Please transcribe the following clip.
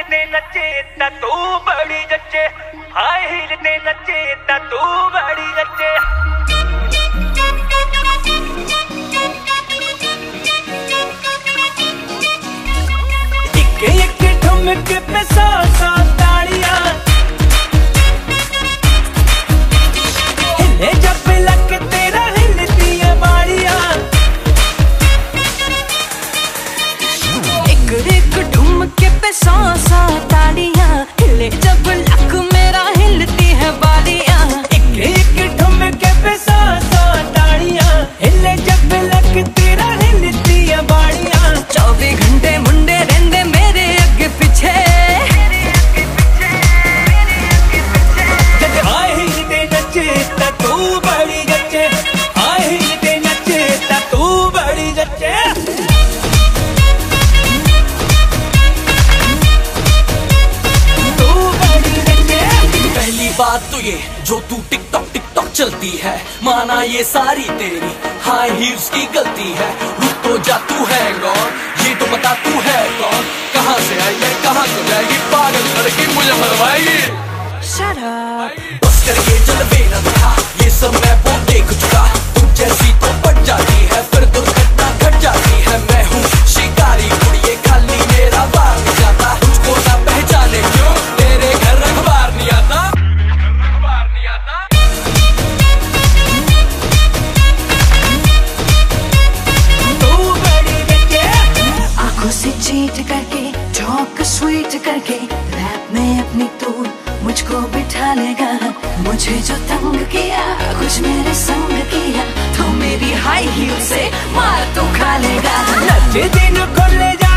ते नचे ता तू बड़ी जचे, हाई हील ते नचे ता तू बड़ी जचे। एक ठुमक पे 100 तालियां, हिले जब लक तेरा हिलती है बालियां। एक ठुमके पे 100 तालियां, हिले जब लक मेरा हिलती है बालियां। एक ठुमके पे 100 तालियां, हिले जब लक तेरा हिलती है बालियां। 24 घंटे मुंडे रहंदे मेरे अगे पीछे, हाई हील ते नचे ता तू बड़ी जचे, हाई हील ते नचे ता तू बड़ी जचे। पहली बात तो ये जो तू टिकटॉक चलती है, माना ये सारी तेरी हाई हील्स की गलती है। रुक तो जा, तू है कौन, ये तो बता तू है कौन, कहाँ से आई है कहाँ को जाएगी, पागल लड़की मुझे मरवाएगी। Shut up। बस करके चल बेना था, ये सब मैं वो देख चुका। तुम जैसी तो पट जाती है, फिर दुर्घटना घट जाती है। मैं हूँ शिकारी कुड़िए, खाली मेरा बार नहीं जाता। तुझको ना पहचाने क्यों, तेरे घर अखबार नहीं आता। तू बड़ी जचे। आंखों से चीट करके, टॉक स्वीट करके, रैप में अपनी तू मुझको बिठा लेगा। मुझे जो तंग किया, कुछ मेरे संग किया, तो मेरी हाई हील से मार तो खा लेगा। नच दिन खोले जा